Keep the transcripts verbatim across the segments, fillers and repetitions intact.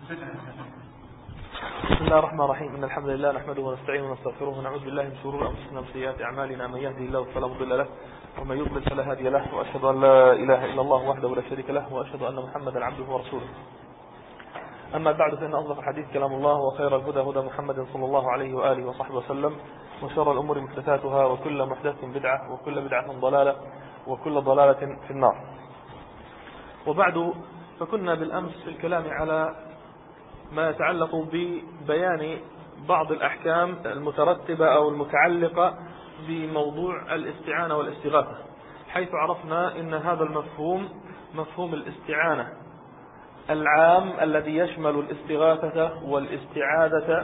بسم الله الرحمن الرحيم. إن الحمد لله نحمده ونستعينه ونستغفره ونعوذ بالله من شرور أنفسنا وسيئات أعمالنا. من يهده الله فلا مضل له ومن يضلل فلا هادي له، وأشهد أن لا إله إلا الله وحده لا شريك له، وأشهد أن محمدا عبده ورسوله. أما بعد، فإن أصدق الحديث كلام الله، وخير الهدى هدى محمد صلى الله عليه وآله وصحبه وسلم، وشر الأمور محدثاتها، وكل محدث بدعة، وكل بدعة ضلالة، وكل ضلالة في النار. وبعد، فكنا بالأمس في الكلام على ما يتعلق ببيان بعض الأحكام المترتبة أو المتعلقة بموضوع الاستعانة والاستغاثة، حيث عرفنا أن هذا المفهوم مفهوم الاستعانة العام الذي يشمل الاستغاثة والاستعادة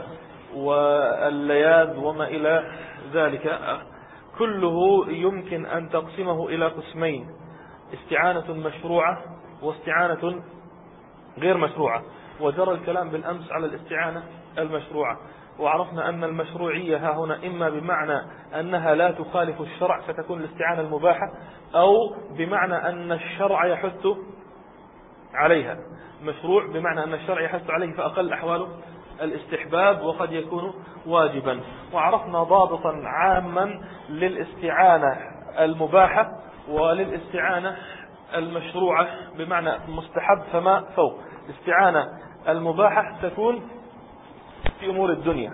واللياذ وما إلى ذلك، كله يمكن أن تقسمه إلى قسمين: استعانة مشروعة واستعانة غير مشروعة. وجرى الكلام بالأمس على الاستعانة المشروعة، وعرفنا أن المشروعية ها هنا إما بمعنى أنها لا تخالف الشرع فتكون الاستعانة المباحة، أو بمعنى أن الشرع يحث عليها. مشروع بمعنى أن الشرع يحث عليه فأقل أحواله الاستحباب، وقد يكون واجبا. وعرفنا ضابطا عاما للاستعانة المباحة وللاستعانة المشروعة بمعنى مستحب فما فوق. الاستعانة المباحة تكون في أمور الدنيا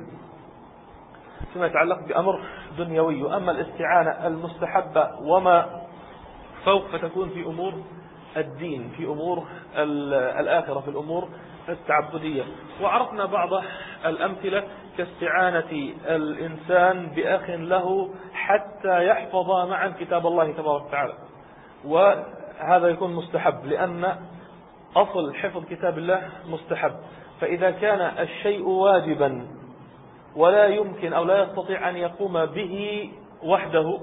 فيما يتعلق بأمر دنيوي، أما الاستعانة المستحبة وما فوق فتكون في أمور الدين، في أمور الآخرة، في الأمور التعبدية. وعرفنا بعض الأمثلة كاستعانة الإنسان بأخ له حتى يحفظ معا كتاب الله تبارك وتعالى، وهذا يكون مستحب لأن أصل حفظ كتاب الله مستحب. فإذا كان الشيء واجبا ولا يمكن أو لا يستطيع أن يقوم به وحده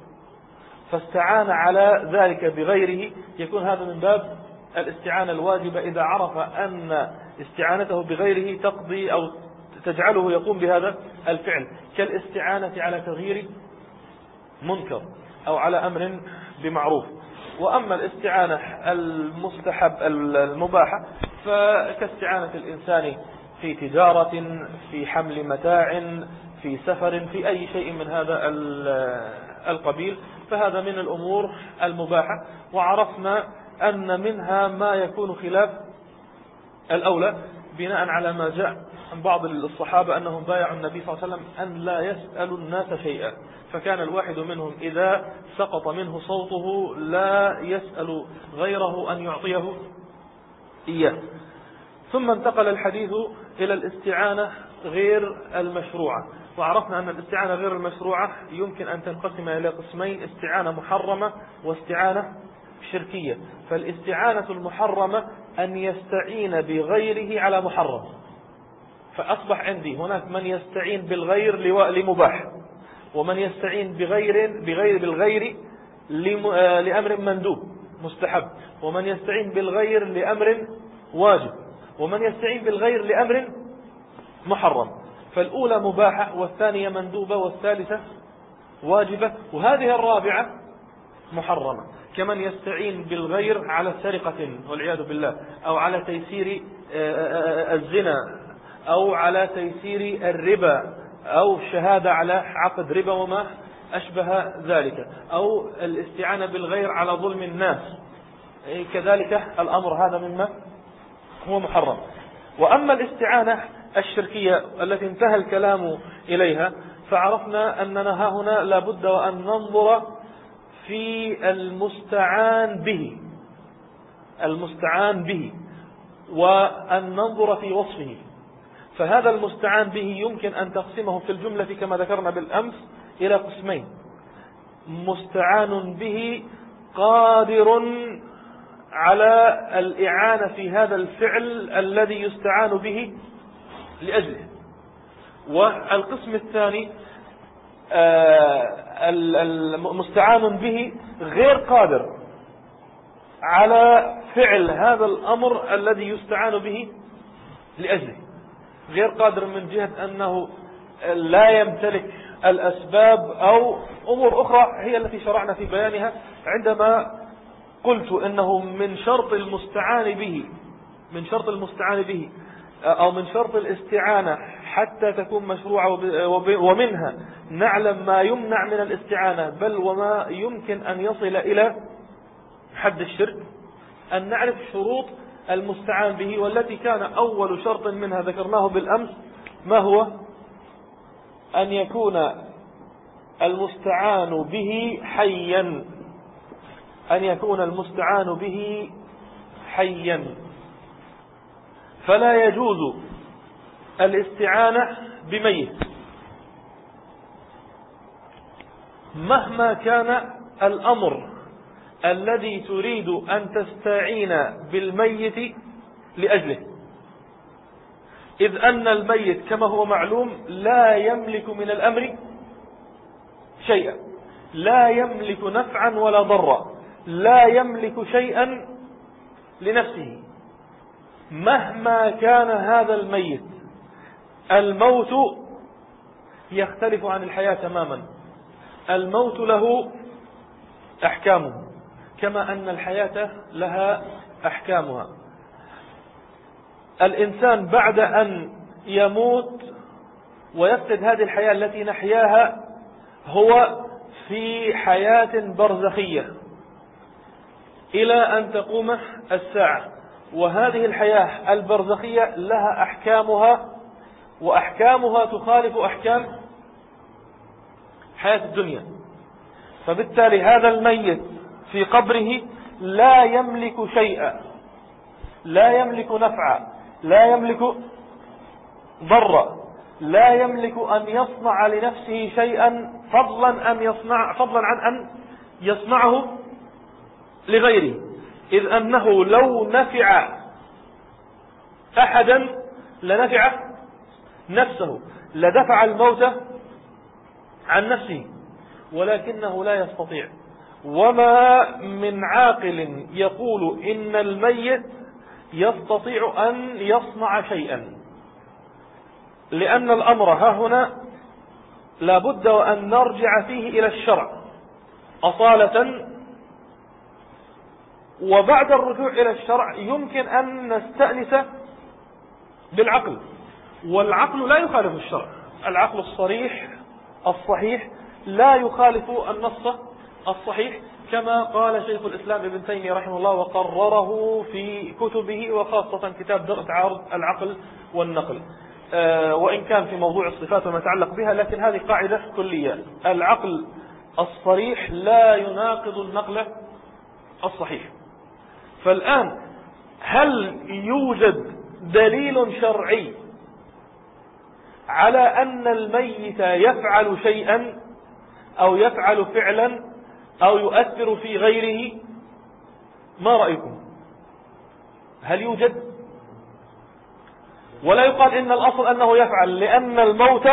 فاستعان على ذلك بغيره، يكون هذا من باب الاستعانة الواجبة إذا عرف أن استعانته بغيره تقضي أو تجعله يقوم بهذا الفعل، كالاستعانة على تغيير منكر أو على أمر بمعروف. وأما الاستعانة المستحب المباحة فكاستعانة الإنسان في تجارة، في حمل متاع، في سفر، في أي شيء من هذا القبيل، فهذا من الأمور المباحة. وعرفنا أن منها ما يكون خلاف الأولى بناء على ما جاء عن بعض الصحابة أنهم بايعوا النبي صلى الله عليه وسلم أن لا يسألوا الناس شيئا، فكان الواحد منهم إذا سقط منه صوته لا يسأل غيره أن يعطيه إياه. ثم انتقل الحديث إلى الاستعانة غير المشروعة، وعرفنا أن الاستعانة غير المشروعة يمكن أن تنقسم إلى قسمين: استعانة محرمة واستعانة شركية. فالاستعانة المحرمة أن يستعين بغيره على محرم، فأصبح عندي هناك من يستعين بالغير لمباح، ومن يستعين بغير بغير بالغير لأمر مندوب مستحب، ومن يستعين بالغير لأمر واجب، ومن يستعين بالغير لأمر محرم. فالأولى مباحة، والثانية مندوبة، والثالثة واجبة، وهذه الرابعة محرمة. كمن يستعين بالغير على سرقة والعياذ بالله، أو على تيسير الزنا، أو على تيسير الربا، أو الشهادة على عقد ربا وما أشبه ذلك، أو الاستعانة بالغير على ظلم الناس، كذلك الأمر هذا مما هو محرم. وأما الاستعانة الشركية التي انتهى الكلام إليها، فعرفنا أننا ها هنا لابد وأن ننظر في المستعان به المستعان به وأن ننظر في وصفه. فهذا المستعان به يمكن أن تقسمه في الجملة كما ذكرنا بالأمس إلى قسمين: مستعان به قادر على الإعانة في هذا الفعل الذي يستعان به لأجله، والقسم الثاني المستعان به غير قادر على فعل هذا الأمر الذي يستعان به لأجله، غير قادر من جهة أنه لا يمتلك الأسباب أو أمور أخرى هي التي شرعنا في بيانها عندما قلت إنه من شرط المستعان به من شرط المستعان به أو من شرط الاستعانة حتى تكون مشروعة، ومنها نعلم ما يمنع من الاستعانة بل وما يمكن أن يصل إلى حد الشرك، أن نعرف شروط المستعان به، والتي كان أول شرط منها ذكرناه بالأمس، ما هو؟ أن يكون المستعان به حيا، أن يكون المستعان به حيا. فلا يجوز الاستعانة بميت مهما كان الأمر الذي تريد أن تستعين بالميت لأجله، إذ أن الميت كما هو معلوم لا يملك من الأمر شيئا، لا يملك نفعا ولا ضرا، لا يملك شيئا لنفسه. مهما كان هذا الميت، الموت يختلف عن الحياة تماما. الموت له أحكامه كما أن الحياة لها أحكامها. الإنسان بعد أن يموت ويفقد هذه الحياة التي نحياها هو في حياة برزخية إلى أن تقوم الساعة، وهذه الحياة البرزخية لها أحكامها، وأحكامها تخالف أحكام حياة الدنيا. فبالتالي هذا الميت في قبره لا يملك شيئا، لا يملك نفعا، لا يملك ضرا، لا يملك أن يصنع لنفسه شيئا فضلا أن يصنع فضلا عن أن يصنعه لغيره، إذ أنه لو نفع أحدا لنفع نفسه، لدفع الموت عن نفسه، ولكنه لا يستطيع. وما من عاقل يقول إن الميت يستطيع أن يصنع شيئا، لأن الأمر ها هنا لابد وأن نرجع فيه إلى الشرع أصالة، وبعد الرجوع إلى الشرع يمكن أن نستأنس بالعقل، والعقل لا يخالف الشرع. العقل الصريح الصحيح لا يخالف النص الصحيح، كما قال شيخ الإسلام ابن تيمية رحمه الله وقرره في كتبه، وخاصة كتاب درء تعارض العقل والنقل، أه وإن كان في موضوع الصفات وما يتعلق بها، لكن هذه قاعدة كلية: العقل الصريح لا يناقض النقل الصحيح. فالآن هل يوجد دليل شرعي على أن الميت يفعل شيئا أو يفعل فعلا أو يؤثر في غيره؟ ما رأيكم؟ هل يوجد؟ ولا يقال إن الأصل أنه يفعل، لأن الموت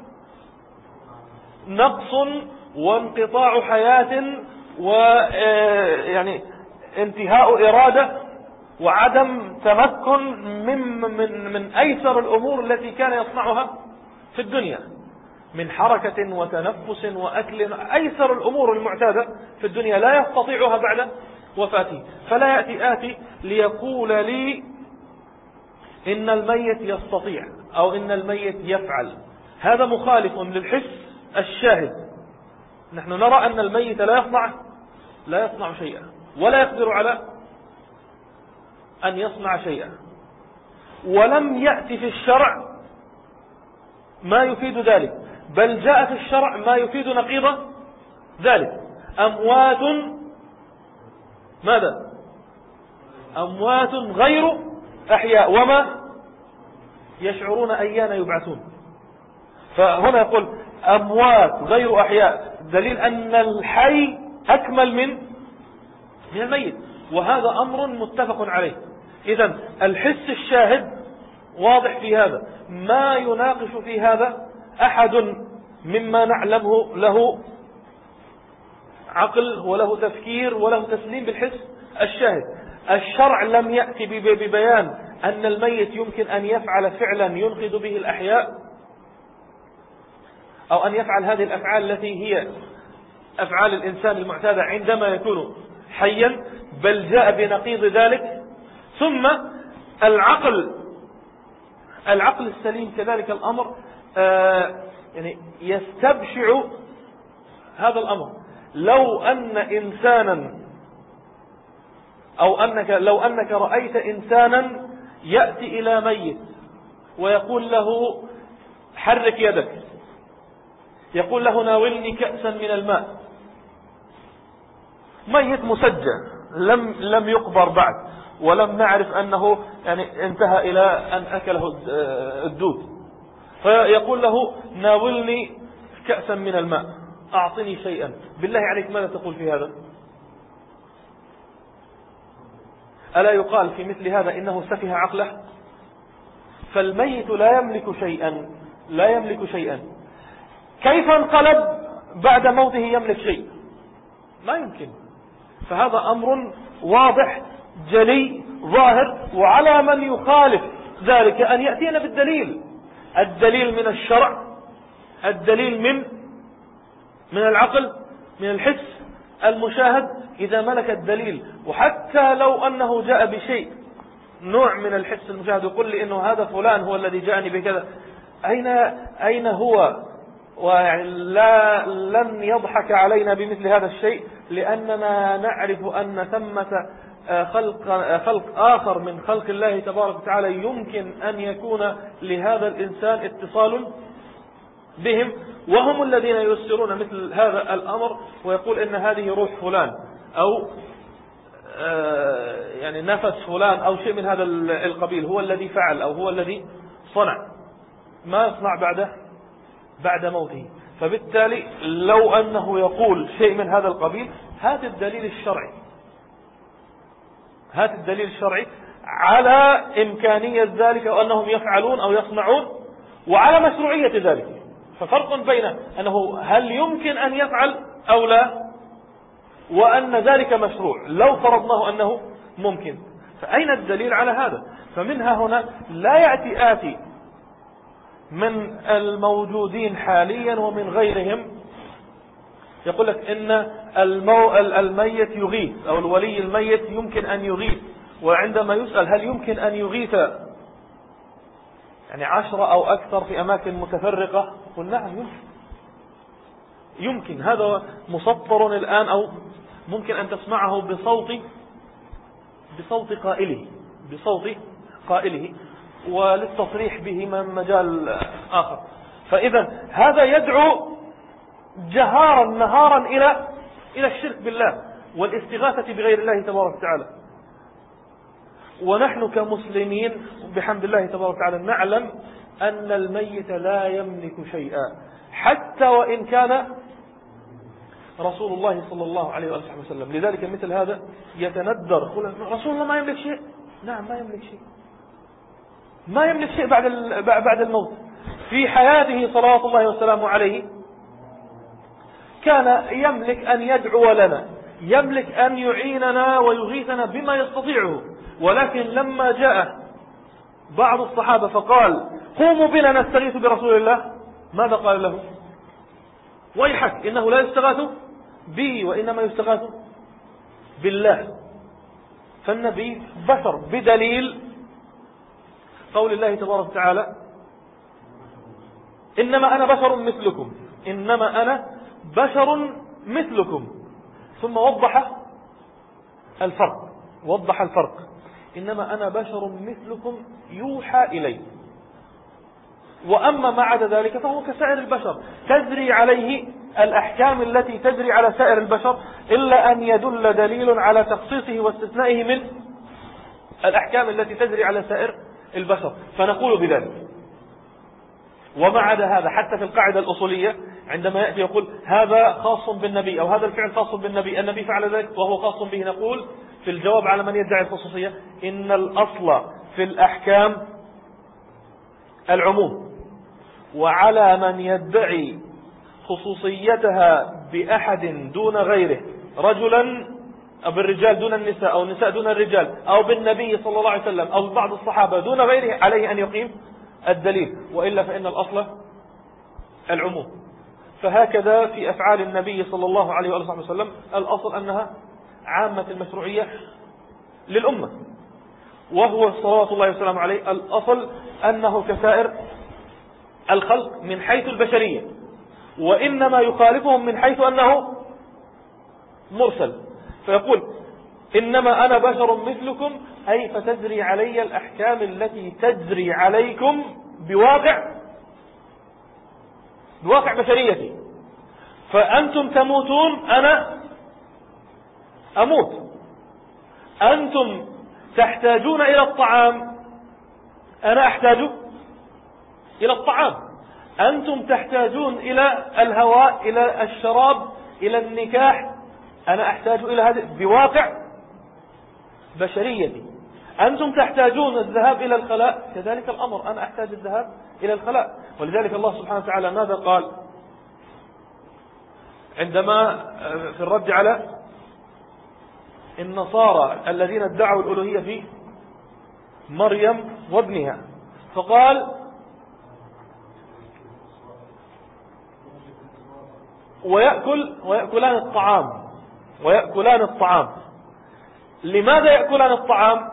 نقص وانقطاع حياة ويعني انتهاء إرادة وعدم تمكن من, من, من أيسر الأمور التي كان يصنعها في الدنيا من حركة وتنفس وأكل، أيسر الأمور المعتادة في الدنيا لا يستطيعها بعد وفاته. فلا يأتي آتي ليقول لي إن الميت يستطيع أو إن الميت يفعل، هذا مخالف للحس الشاهد. نحن نرى أن الميت لا يصنع لا يصنع شيئا ولا يقدر على أن يصنع شيئا، ولم يأتي في الشرع ما يفيد ذلك، بل جاء في الشرع ما يفيد نقيض ذلك: أموات ماذا؟ أموات غير أحياء وما يشعرون أيان يبعثون. فهنا يقول أموات غير أحياء، دليل أن الحي أكمل من من الميت، وهذا أمر متفق عليه. إذن الحس الشاهد واضح في هذا، ما يناقش في هذا أحد مما نعلمه له عقل وله تفكير وله تسليم بالحس الشاهد. الشرع لم يأتي ببيان أن الميت يمكن أن يفعل فعلا ينقذ به الأحياء، أو أن يفعل هذه الأفعال التي هي أفعال الإنسان المعتادة عندما يكون حيا، بل جاء بنقيض ذلك. ثم العقل العقل السليم كذلك الأمر آه يعني يستبشع هذا الأمر. لو أن إنسانا أو أنك لو أنك رأيت إنسانا يأتي إلى ميت ويقول له حرك يدك، يقول له ناولني كأسا من الماء، ميت مسجى لم لم يقبر بعد ولم نعرف أنه يعني انتهى إلى أن أكله الدود، فيقول له ناولني كأسا من الماء، أعطني شيئا، بالله عليك ماذا تقول في هذا؟ ألا يقال في مثل هذا إنه سفه عقله؟ فالميت لا يملك شيئا، لا يملك شيئا، كيف انقلب بعد موته يملك شيء؟ ما يمكن. فهذا أمر واضح جلي ظاهر، وعلى من يخالف ذلك أن يأتينا بالدليل، الدليل من الشرع، الدليل من من العقل، من الحس المشاهد إذا ملك الدليل. وحتى لو أنه جاء بشيء نوع من الحس المشاهد يقول لي إنه هذا فلان هو الذي جاءني بكذا، أين أين هو؟ ويعني لا لن يضحك علينا بمثل هذا الشيء، لأننا نعرف أن ثمة خلق خلق آخر من خلق الله تبارك وتعالى يمكن أن يكون لهذا الإنسان اتصال بهم، وهم الذين يسرون مثل هذا الأمر ويقول إن هذه روح فلان أو يعني نفس فلان أو شيء من هذا القبيل هو الذي فعل أو هو الذي صنع، ما يصنع بعده بعد موته. فبالتالي لو أنه يقول شيء من هذا القبيل، هات الدليل الشرعي، هات الدليل الشرعي على إمكانية ذلك وأنهم يفعلون أو يصنعون وعلى مشروعية ذلك. ففرق بين أنه هل يمكن أن يفعل أو لا، وأن ذلك مشروع لو فرضناه أنه ممكن. فأين الدليل على هذا؟ فمنها هنا لا يأتي آتي من الموجودين حاليا ومن غيرهم يقول لك إن المو... الميت يغيث أو الولي الميت يمكن أن يغيث، وعندما يسأل هل يمكن أن يغيث يعني عشرة أو أكثر في أماكن متفرقة، قل نعم يمكن. يمكن هذا مسطر الآن، أو ممكن أن تسمعه بصوت بصوت قائله بصوت قائله وللتصريح به من مجال آخر. فإذا هذا يدعو جهارا نهارا إلى إلى الشرك بالله والاستغاثة بغير الله تبارك وتعالى. ونحن كمسلمين بحمد الله تبارك وتعالى نعلم أن الميت لا يملك شيئا، حتى وإن كان رسول الله صلى الله عليه وآله وسلم. لذلك مثل هذا يتندر، رسول الله ما يملك شيء. نعم ما يملك شيء، ما يملك شيء بعد بعد الموت. في حياته صلوات الله وسلامه عليه كان يملك أن يدعو لنا، يملك أن يعيننا ويغيثنا بما يستطيعه، ولكن لما جاء بعض الصحابة فقال قوموا بنا نستغيث برسول الله، ماذا قال له؟ ويحك، إنه لا يستغاث بي وإنما يستغاث بالله. فالنبي بشر، بدليل قول الله تبارك وتعالى إنما أنا بشر مثلكم، إنما أنا بشر مثلكم. ثم وضح الفرق، وضح الفرق إنما أنا بشر مثلكم يوحى إلي. وأما ما عدا ذلك فهو كسائر البشر، تجري عليه الأحكام التي تجري على سائر البشر، إلا أن يدل دليل على تخصيصه واستثنائه من الأحكام التي تجري على سائر البشر فنقول بذلك. وما عدا هذا حتى في القاعدة الأصولية عندما يأتي يقول هذا خاص بالنبي أو هذا الفعل خاص بالنبي، النبي فعل ذلك وهو خاص به، نقول في الجواب على من يدعي الخصوصية إن الأصل في الأحكام العموم، وعلى من يدعي خصوصيتها بأحد دون غيره، رجلا أو بالرجال دون النساء أو النساء دون الرجال أو بالنبي صلى الله عليه وسلم أو بعض الصحابة دون غيره، عليه أن يقيم الدليل، وإلا فإن الأصل العموم. فهكذا في أفعال النبي صلى الله عليه وسلم الأصل أنها عامة المشروعية للأمة. وهو صلوات الله وسلامه عليه الأصل أنه كسائر الخلق من حيث البشرية، وإنما يخالفهم من حيث أنه مرسل، فيقول إنما أنا بشر مثلكم، أي فتجري علي الأحكام التي تجري عليكم بواقع بواقع بشريتي، فأنتم تموتون أنا أموت، أنتم تحتاجون إلى الطعام أنا أحتاج إلى الطعام، أنتم تحتاجون إلى الهواء، إلى الشراب، إلى النكاح، أنا أحتاج إلى هذا بواقع بشريتي. أنتم تحتاجون الذهاب إلى الخلاء، كذلك الأمر أنا أحتاج الذهاب إلى الخلاء. ولذلك الله سبحانه وتعالى ماذا قال عندما في الرد على النصارى الذين ادعوا الألوهية في مريم وابنها؟ فقال ويأكل ويأكلان الطعام ويأكلان الطعام. لماذا يأكلان الطعام؟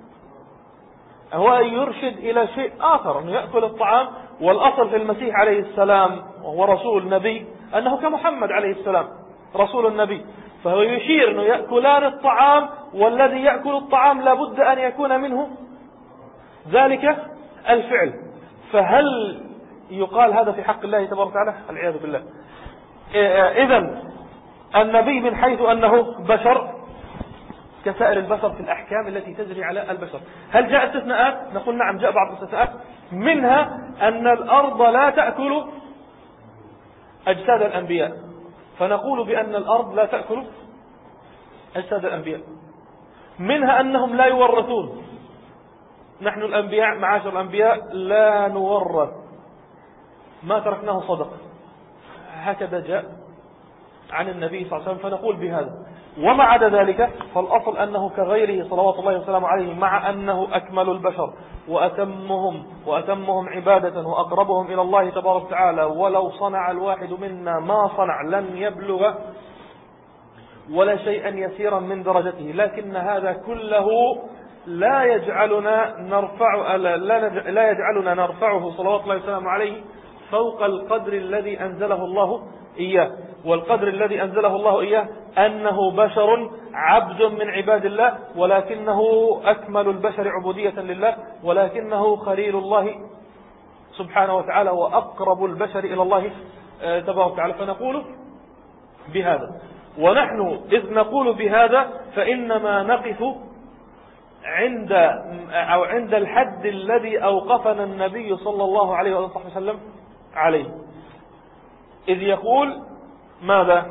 هو يرشد إلى شيء آخر، أنه يأكل الطعام، والأصل في المسيح عليه السلام وهو رسول نبي أنه كمحمد عليه السلام رسول النبي، فهو يشير أنه يأكلان الطعام، والذي يأكل الطعام لابد أن يكون منه ذلك الفعل. فهل يقال هذا في حق الله تبارك وتعالى؟ العياذ بالله. إذن النبي من حيث أنه بشر كسائر البشر في الأحكام التي تجري على البشر. هل جاء استثناءات؟ نقول نعم، جاء بعض الاستثناءات، منها أن الأرض لا تأكل أجساد الأنبياء، فنقول بأن الأرض لا تأكل أجساد الأنبياء. منها أنهم لا يورثون، نحن الأنبياء معاشر الأنبياء لا نورث، ما تركناه صدق، هكذا جاء عن النبي صلى الله عليه وسلم، فنقول بهذا. وما عدا ذلك فالأصل أنه كغيره صلوات الله وسلامه عليه، مع أنه أكمل البشر وأتمهم وأتمهم عبادة وأقربهم إلى الله تبارك وتعالى، ولو صنع الواحد منا ما صنع لن يبلغ ولا شيئا يسيرا من درجته، لكن هذا كله لا يجعلنا نرفع لا يجعلنا نرفعه صلوات الله وسلامه عليه فوق القدر الذي أنزله الله إياه. والقدر الذي أنزله الله إياه أنه بشر عبد من عباد الله، ولكنه أكمل البشر عبودية لله، ولكنه خليل الله سبحانه وتعالى وأقرب البشر إلى الله تبارك وتعالى. فنقول بهذا، ونحن إذ نقول بهذا فإنما نقف عند أو عند الحد الذي أوقفنا النبي صلى الله عليه وسلم عليه، إذ يقول ماذا؟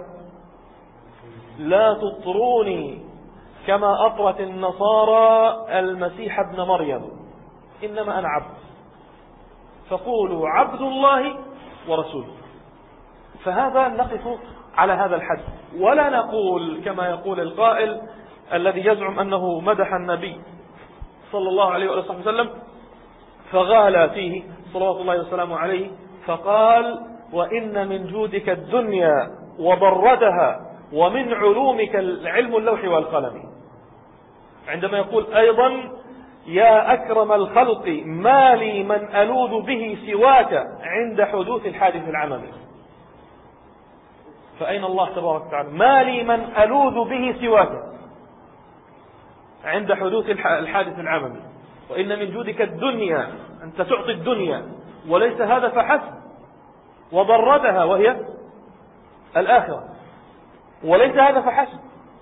لا تطروني كما أطرت النصارى المسيح ابن مريم، إنما أنا عبد، فقولوا عبد الله ورسوله. فهذا نقف على هذا الحد، ولا نقول كما يقول القائل الذي يزعم أنه مدح النبي صلى الله عليه وسلم فغالى فيه صلوات الله وسلامه عليه، فقال وإن من جودك الدنيا وضرتها ومن علومك علم اللوح والقلم. عندما يقول أيضا يا أكرم الخلق ما لي من ألوذ به سواك عند حدوث الحادث العممي. فأين الله تبارك وتعالى؟ ما لي من ألوذ به سواك عند حدوث الحادث العممي. وإن من جودك الدنيا، أنت تعطي الدنيا، وليس هذا فحسب، وضرتها وهي الآخرة، وليس هذا فحسب.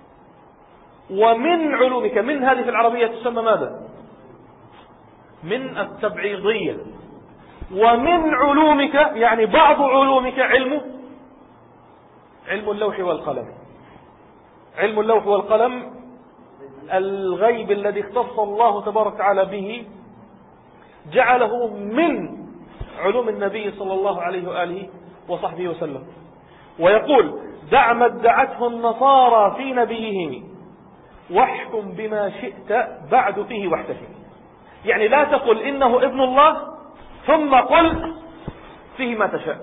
ومن علومك، من هذه في العربية تسمى ماذا؟ من التبعيضية. ومن علومك يعني بعض علومك علم علم اللوح والقلم. علم اللوح والقلم الغيب الذي اختص الله تبارك وتعالى به، جعله من علوم النبي صلى الله عليه وآله وصحبه وسلم. ويقول دع ما ادعته النصارى في نبيهم واحكم بما شئت بعد فيه واحتكم. يعني لا تقل إنه ابن الله ثم قل فيه ما تشاء.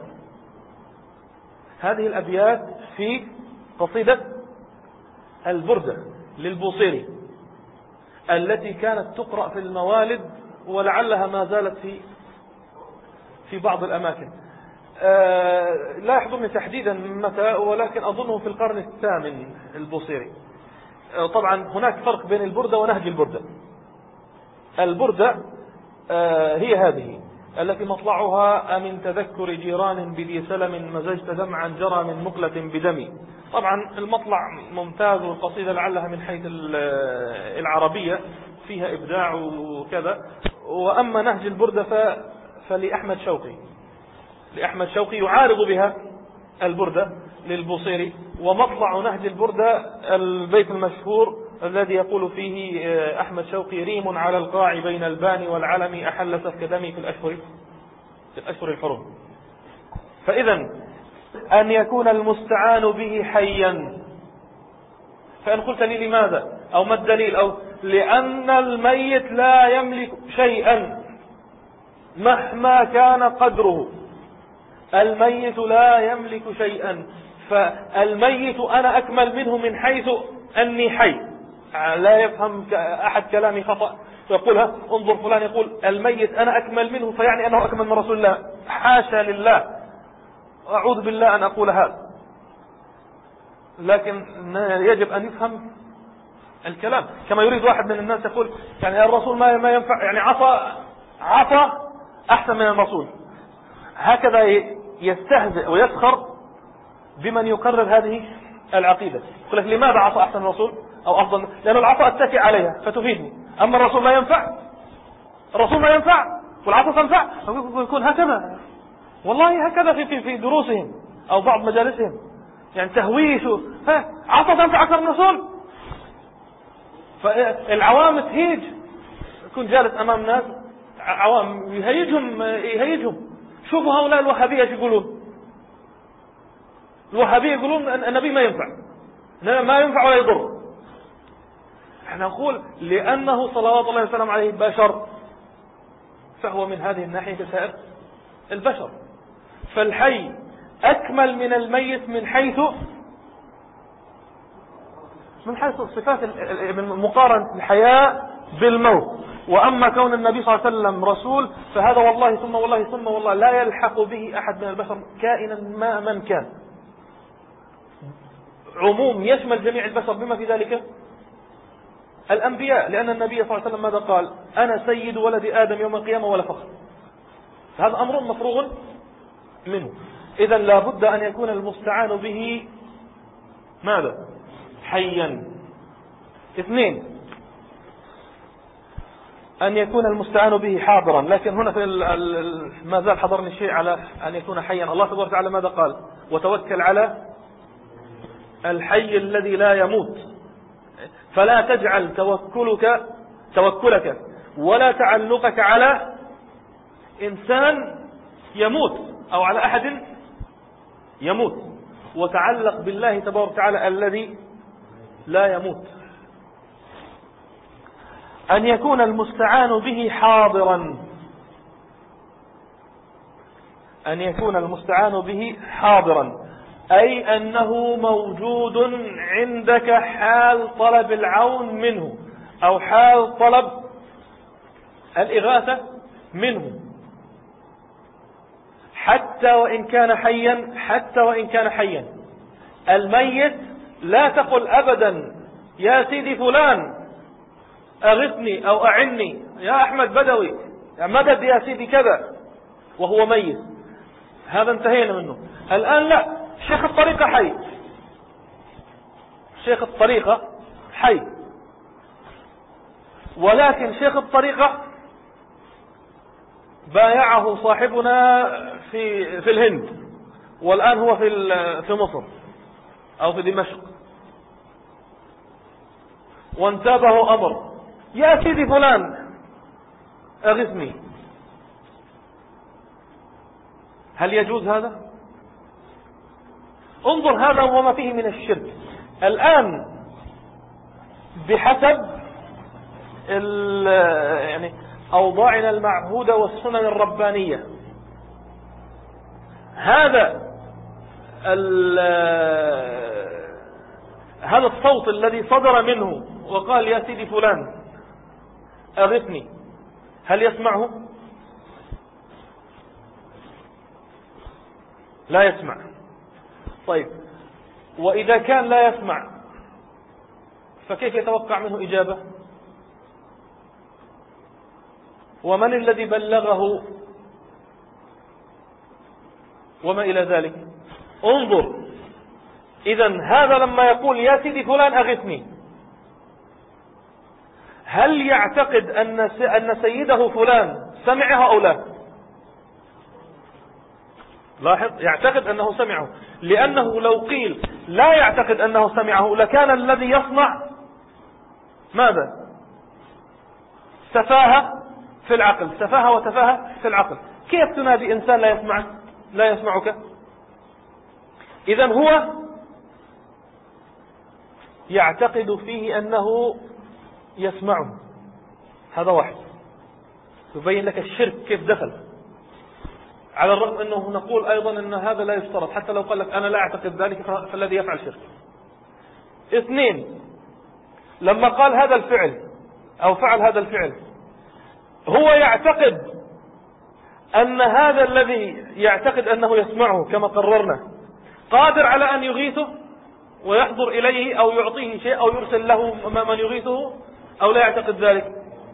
هذه الأبيات في قصيدة البردة للبوصيري. التي كانت تقرأ في الموالد ولعلها ما زالت في في بعض الأماكن. لا يحضرني تحديدا متى، ولكن أظنه في القرن الثامن البوصيري. طبعا هناك فرق بين البردة ونهج البردة. البردة هي هذه التي مطلعها من تذكر جيران بذي سلم مزجت دمعا جرى من مقلة بدمي. طبعا المطلع ممتاز، والقصيدة لعلها من حيث العربية فيها إبداع وكذا. وأما نهج البردة فلأحمد شوقي لأحمد شوقي يعارض بها البردة للبوصيري. ومطلع نهج البردة البيت المشهور الذي يقول فيه أحمد شوقي: ريم على القاع بين البان والعلم أحل سفك دمي في الأشهر في الأشهر الحرم. فإذا أن يكون المستعان به حيا. فإن قلت لي لماذا أو ما الدليل، أو لأن الميت لا يملك شيئا مهما كان قدره. الميت لا يملك شيئا، فالميت أنا أكمل منه من حيث أني حي. لا يفهم أحد كلامي خطأ ويقولها انظر فلان يقول الميت أنا أكمل منه فيعني أنه أكمل من رسول الله. حاشا لله، أعوذ بالله أن أقول هذا، لكن يجب أن يفهم الكلام. كما يريد واحد من الناس يقول يعني الرسول ما ما ينفع، يعني عصا عصا أحسن من الرسول. هكذا يستهزئ ويسخر بمن يقرر هذه العقيدة. يقول لك لماذا عصا أحسن من الرسول أو أفضل؟ لأن العصا أتكي عليها فتفيدني، أما الرسول ما ينفع. الرسول ما ينفع والعصا تنفع. يكون هكذا، والله هكذا في في في دروسهم أو بعض مجالسهم، يعني تهويش. عصا تنفع أكثر من الرسول. فالعوام تهيج، يكون جالس أمام ناس عوام يهيجهم يهيجهم. شوفوا هؤلاء الوهابية ايش يقولون. الوهابية يقولون أن النبي ما ينفع ما ينفع ولا يضر. احنا نقول لأنه صلوات الله وسلامه عليه بشر، فهو من هذه الناحية كسائر البشر. فالحي أكمل من الميت من حيث من حيث صفات مقارنة الحياة بالموت. وأما كون النبي صلى الله عليه وسلم رسول فهذا والله ثم والله ثم والله لا يلحق به أحد من البشر كائنا ما من كان. عموم يشمل جميع البشر بما في ذلك الأنبياء، لأن النبي صلى الله عليه وسلم ماذا قال؟ أنا سيد ولد آدم يوم القيامة ولا فخر. هذا أمر مفروغ منه. إذن لا بد أن يكون المستعان به ماذا؟ حيا. اثنين، أن يكون المستعان به حاضرا. لكن هنا في ما زال حضرني شيء على أن يكون حيا. الله تبارك وتعالى ماذا قال؟ وتوكل على الحي الذي لا يموت. فلا تجعل توكلك توكلك ولا تعلقك على إنسان يموت أو على أحد يموت، وتعلق بالله تبارك وتعالى الذي لا يموت. أن يكون المستعان به حاضرا. أن يكون المستعان به حاضرا أي أنه موجود عندك حال طلب العون منه أو حال طلب الإغاثة منه، حتى وإن كان حيا. حتى وإن كان حيا الميت لا تقل أبدا يا سيدي فلان أغثني أو أعني يا أحمد بدوي مدد يا سيدي كذا وهو ميت. هذا انتهينا منه. الآن لا، شيخ الطريقة حي، شيخ الطريقة حي، ولكن شيخ الطريقة بايعه صاحبنا في في الهند، والآن هو في في مصر أو في دمشق، وانتابه أمر يا سيدي فلان أغثني. هل يجوز هذا؟ انظر هذا وما فيه من الشرك. الآن بحسب يعني أوضاعنا المعهودة والسنن الربانية، هذا هذا الصوت الذي صدر منه وقال يا سيدي فلان أغثني، هل يسمعه؟ لا يسمع. طيب، وإذا كان لا يسمع فكيف يتوقع منه إجابة؟ ومن الذي بلغه وما إلى ذلك؟ انظر، إذن هذا لما يقول يا سيدي فلان أغثني، هل يعتقد أن أن سيده فلان سمعه أو لا؟ لاحظ، يعتقد أنه سمعه، لأنه لو قيل لا يعتقد أنه سمعه لكان الذي يصنع ماذا؟ سفاهة في العقل، سفاهة وتفاهة في العقل. كيف تنادي إنسان لا يسمعك لا يسمعك؟ إذن هو يعتقد فيه أنه يسمعه. هذا واحد يبين لك الشرك كيف دخل، على الرغم أنه نقول أيضا أن هذا لا يشترط، حتى لو قال لك أنا لا أعتقد ذلك فالذي يفعل شرك. اثنين، لما قال هذا الفعل أو فعل هذا الفعل هو يعتقد أن هذا الذي يعتقد أنه يسمعه كما قررنا قادر على أن يغيثه ويحضر إليه أو يعطيه شيء أو يرسل له من يغيثه، أو لا يعتقد ذلك؟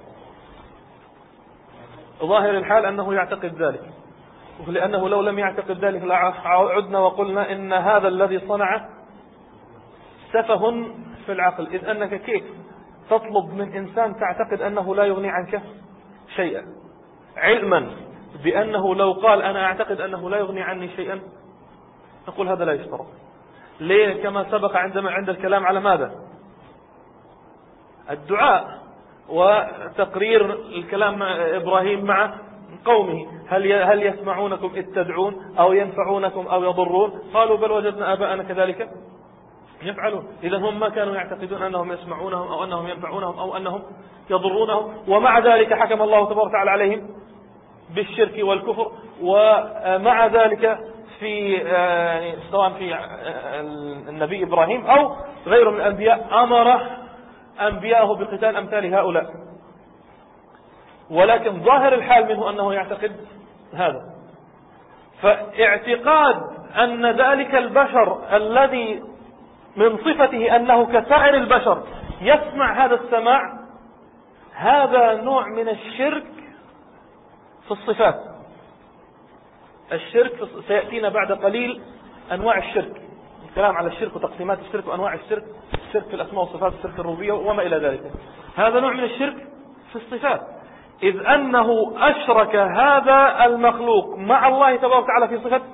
ظاهر الحال أنه يعتقد ذلك، لأنه لو لم يعتقد ذلك لعدنا وقلنا إن هذا الذي صنع سفه في العقل. إذ أنك كيف تطلب من إنسان تعتقد أنه لا يغني عنك شيئا، علما بأنه لو قال أنا أعتقد أنه لا يغني عني شيئا نقول هذا لا يشترط. ليه؟ كما سبق عندما عند الكلام على ماذا؟ الدعاء وتقرير الكلام مع إبراهيم مع قومه، هل هل يسمعونكم إذ تدعون أو ينفعونكم أو يضرون؟ قالوا بل وجدنا آباءنا كذلك يفعلون. إذا هم ما كانوا يعتقدون أنهم يسمعونهم أو أنهم ينفعونهم أو أنهم يضرونهم، ومع ذلك حكم الله تبارك وتعالى عليهم بالشرك والكفر. ومع ذلك في سواء في النبي إبراهيم أو غيره من الأنبياء أمر أنبياءه بقتال أمثال هؤلاء، ولكن ظاهر الحال منه أنه يعتقد هذا. فاعتقاد أن ذلك البشر الذي من صفته أنه كسائر البشر يسمع هذا السماع، هذا نوع من الشرك في الصفات. الشرك سيأتينا بعد قليل أنواع الشرك، الكلام على الشرك وتقسيمات الشرك وأنواع الشرك، الشرك في الأسماء والصفات، الشرك الربوبية وما إلى ذلك. هذا نوع من الشرك في الصفات، إذ أنه أشرك هذا المخلوق مع الله تبارك وتعالى في صفة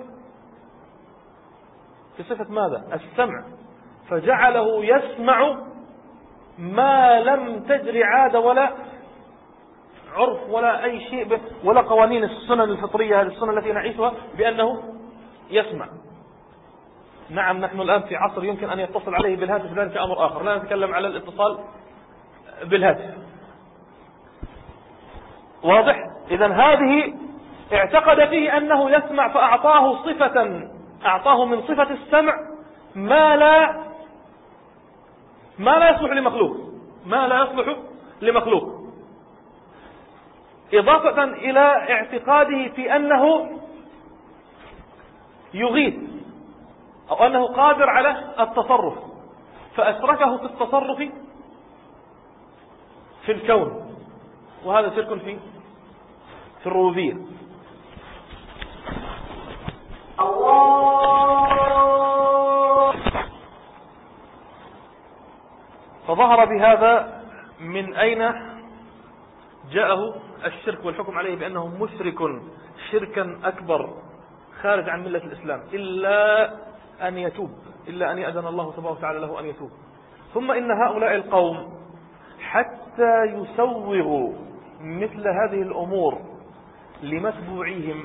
في صفة ماذا؟ السمع، فجعله يسمع ما لم تجري عادة ولا عرف ولا أي شيء ولا قوانين السنن الفطرية، هذه السنن التي نعيشها بأنه يسمع. نعم، نحن الآن في عصر يمكن أن يتصل عليه بالهاتف، ذلك أمر آخر، لا نتكلم على الاتصال بالهاتف. واضح؟ إذن هذه اعتقد فيه أنه يسمع فأعطاه صفة، أعطاه من صفة السمع ما لا ما لا يصلح لمخلوق، ما لا يصلح لمخلوق، إضافة إلى اعتقاده في أنه يغيث أو أنه قادر على التصرف، فأشركه في التصرف في الكون، وهذا شرك في في الربوبية. فظهر بهذا من أين جاءه الشرك والحكم عليه بأنه مشرك شركا أكبر خارج عن ملة الإسلام، إلا أن يتوب، إلا أن يأذن الله سبحانه وتعالى له أن يتوب. ثم إن هؤلاء القوم حتى يسوغوا مثل هذه الأمور لمتبوعيهم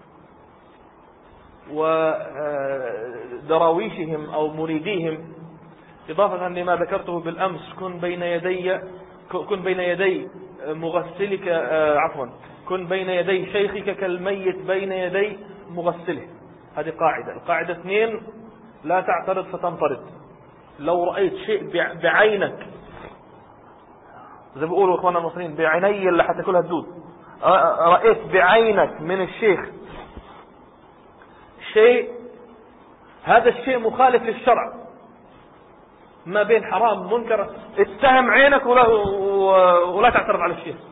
ودراويشهم أو مريديهم، إضافة لما ذكرته بالأمس، كن بين يدي كن بين يدي مغسلك عفوا كن بين يدي شيخك كالميت بين يدي مغسله. هذه قاعدة. القاعدة اثنين، لا تعترض فتنطرد. لو رأيت شيء بعينك زي ما بيقولوا اخواننا المصريين بعيني اللي حتاكلها الدود. رأيت بعينك من الشيخ شيء، هذا الشيء مخالف للشرع، ما بين حرام منكر، اتهم عينك ولا, ولا تعترض على الشيخ.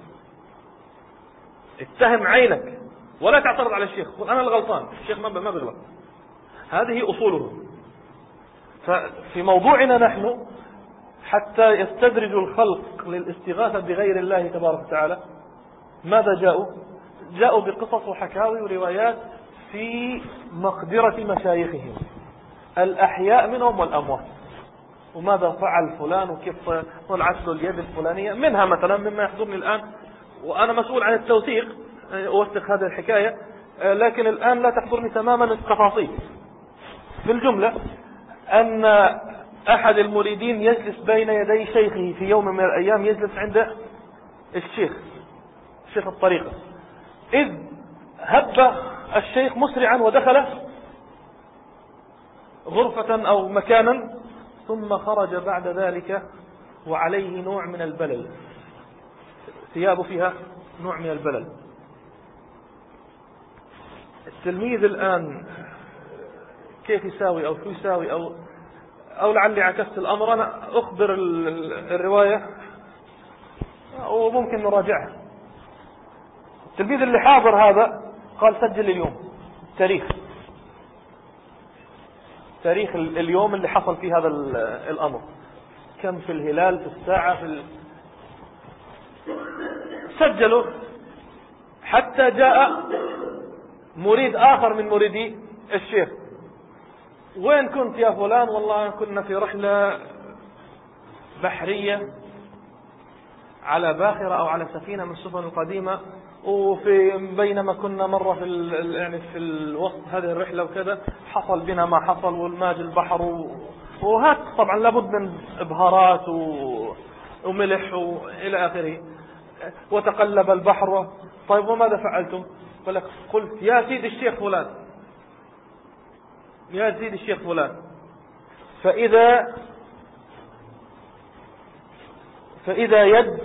اتهم عينك ولا تعترض على الشيخ، قل أنا الغلطان، الشيخ ما ما بيغلط. هذه أصوله. ففي موضوعنا نحن حتى يستدرج الخلق للاستغاثة بغير الله تبارك وتعالى، ماذا جاءوا؟ جاءوا بقصص وحكاوي وروايات في مقدرة مشايخهم الأحياء منهم والأموات، وماذا فعل فلان وكيف طلعت له اليد الفلانية. منها مثلا مما يحضرني الآن، وأنا مسؤول عن التوثيق، أوثق هذه الحكاية، لكن الآن لا تحضرني تماما التفاصيل. في الجملة أن أحد المريدين يجلس بين يدي شيخه في يوم من الأيام، يجلس عند الشيخ شيخ الطريقة، إذ هب الشيخ مسرعا ودخل غرفة أو مكانا، ثم خرج بعد ذلك وعليه نوع من البلل، ثيابه فيها نوع من البلل. التلميذ الآن كيف يساوي أو شو يساوي، أو أو لعلي عكست الأمر، أنا أخبر الرواية وممكن نراجعها. التلميذ اللي حاضر هذا قال سجل اليوم تاريخ تاريخ اليوم اللي حصل فيه هذا الأمر، كم في الهلال، في الساعة، في ال... سجلوا. حتى جاء مريد آخر من مريدي الشيخ، وين كنت يا فلان؟ والله كنا في رحلة بحرية على باخرة أو على سفينة من السفن القديمة، وفي بينما كنا مرة في ال... يعني في الوسط هذه الرحلة وكذا حصل بنا ما حصل، والماج البحر و... وهات طبعا لابد من إبهارات و... وملح وإلى آخره، وتقلب البحر. طيب وماذا فعلتم؟ قلت يا سيد الشيخ فلان، يا سيد الشيخ فلان. فإذا فإذا يد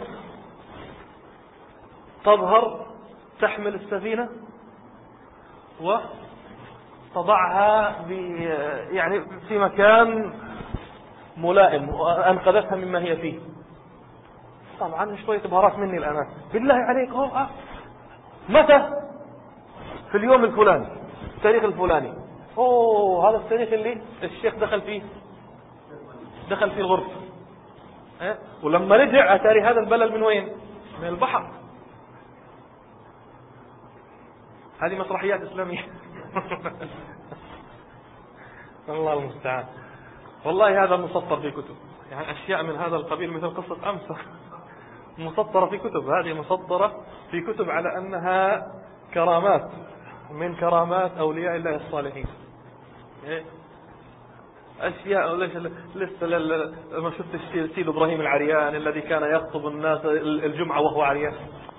تظهر تحمل السفينة وتضعها يعني في مكان ملائم، وأنقذتها مما هي فيه. طبعا شوية بهارات مني الآن، بالله عليك هو متى؟ في اليوم الفلاني، التاريخ الفلاني. اوه هذا التاريخ اللي الشيخ دخل فيه دخل فيه الغرفة. اه؟ ولما رجع اتاري هذا البلل من وين؟ من البحر. هذه مسرحيات إسلامية. الله المستعان. والله هذا مسطر في كتب، يعني أشياء من هذا القبيل مثل قصة أمس مسطرة في كتب. هذه مسطرة في كتب على أنها كرامات من كرامات أولياء الله الصالحين. أشياء لسه لما شفت السيد إبراهيم العريان الذي كان يخطب الناس الجمعة وهو عريان،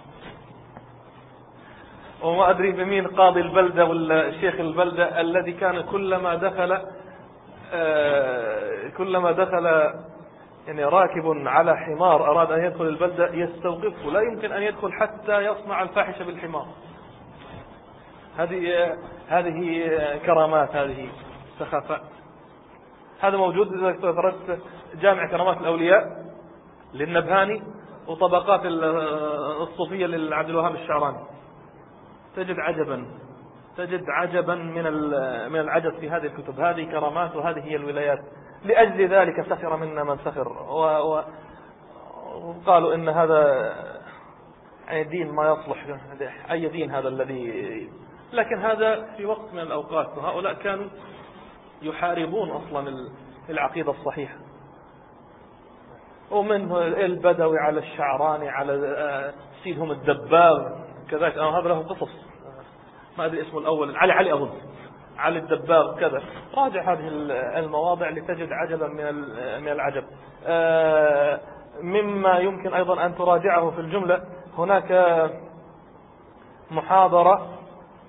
وما أدري بمين قاضي البلدة ولا شيخ البلدة الذي كان كلما دخل كلما دخل يعني راكب على حمار أراد أن يدخل البلدة يستوقفه، لا يمكن أن يدخل حتى يصنع الفاحشة بالحمار. هذه هذه كرامات، هذه سخافات. هذا موجود إذا درست جامع كرامات الأولياء للنبهاني وطبقات الصوفية للعبد الوهاب الشعراني، تجد عجبا تجد عجبا من من العجب في هذه الكتب. هذه كرامات وهذه هي الولايات. لأجل ذلك سخر منا من سخر، وقالوا إن هذا يعني دين ما يصلح. أي دين هذا الذي؟ لكن هذا في وقت من الأوقات، وهؤلاء كانوا يحاربون أصلا العقيدة الصحيحة، ومنه البدوي على الشعراني على سيدهم الدباغ كذلك. هذا له قصص، ما أدري اسمه الأول، علي علي أظن علي الدباغ كذا. راجع هذه المواضع لتجد عجبا من من العجب. مما يمكن أيضا أن تراجعه في الجملة، هناك محاضرة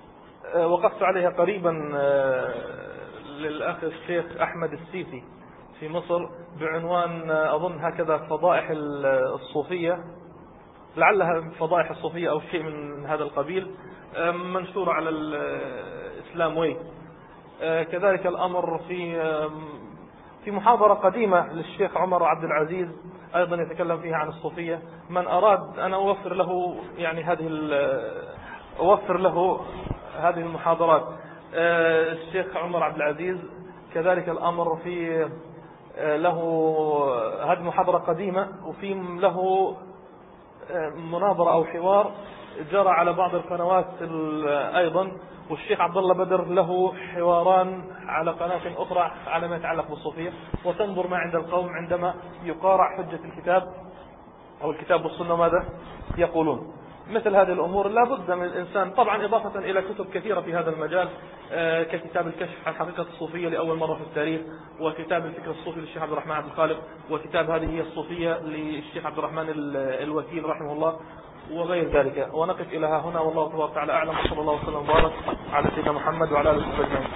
وقفت عليها قريبا للأخ الشيخ أحمد السيسي في مصر بعنوان أظن هكذا فضائح الصوفية، لعلها فضائح الصوفية أو شيء من هذا القبيل، منشورة على الإسلام وي. كذلك الأمر في في محاضرة قديمة للشيخ عمر عبد العزيز أيضا يتكلم فيها عن الصوفية. من أراد أنا أوفر له يعني هذه أوفر له هذه المحاضرات. الشيخ عمر عبد العزيز كذلك الأمر في له هذه محاضرة قديمة، وفي له مناظرة أو حوار جرى على بعض القنوات أيضا، والشيخ عبد الله بدر له حواران على قناة أخرى على ما يتعلق بالصوفية. وتنظر ما عند القوم عندما يقارع حجة الكتاب أو الكتاب والسنة ماذا يقولون. مثل هذه الأمور لا بد من الإنسان، طبعا إضافة إلى كتب كثيرة في هذا المجال ككتاب الكشف عن حقيقة الصوفية لأول مرة في التاريخ، وكتاب الفكر الصوفي للشيخ عبد الرحمن عبد الخالق، وكتاب هذه هي الصوفية للشيخ عبد الرحمن الوكيل رحمه الله، وغير ذلك. ونقف إلى ها هنا، والله تبارك وتعالى أعلم، وصلى الله وسلم وبارك على سيدنا محمد وعلى آله وصحبه أجمعين.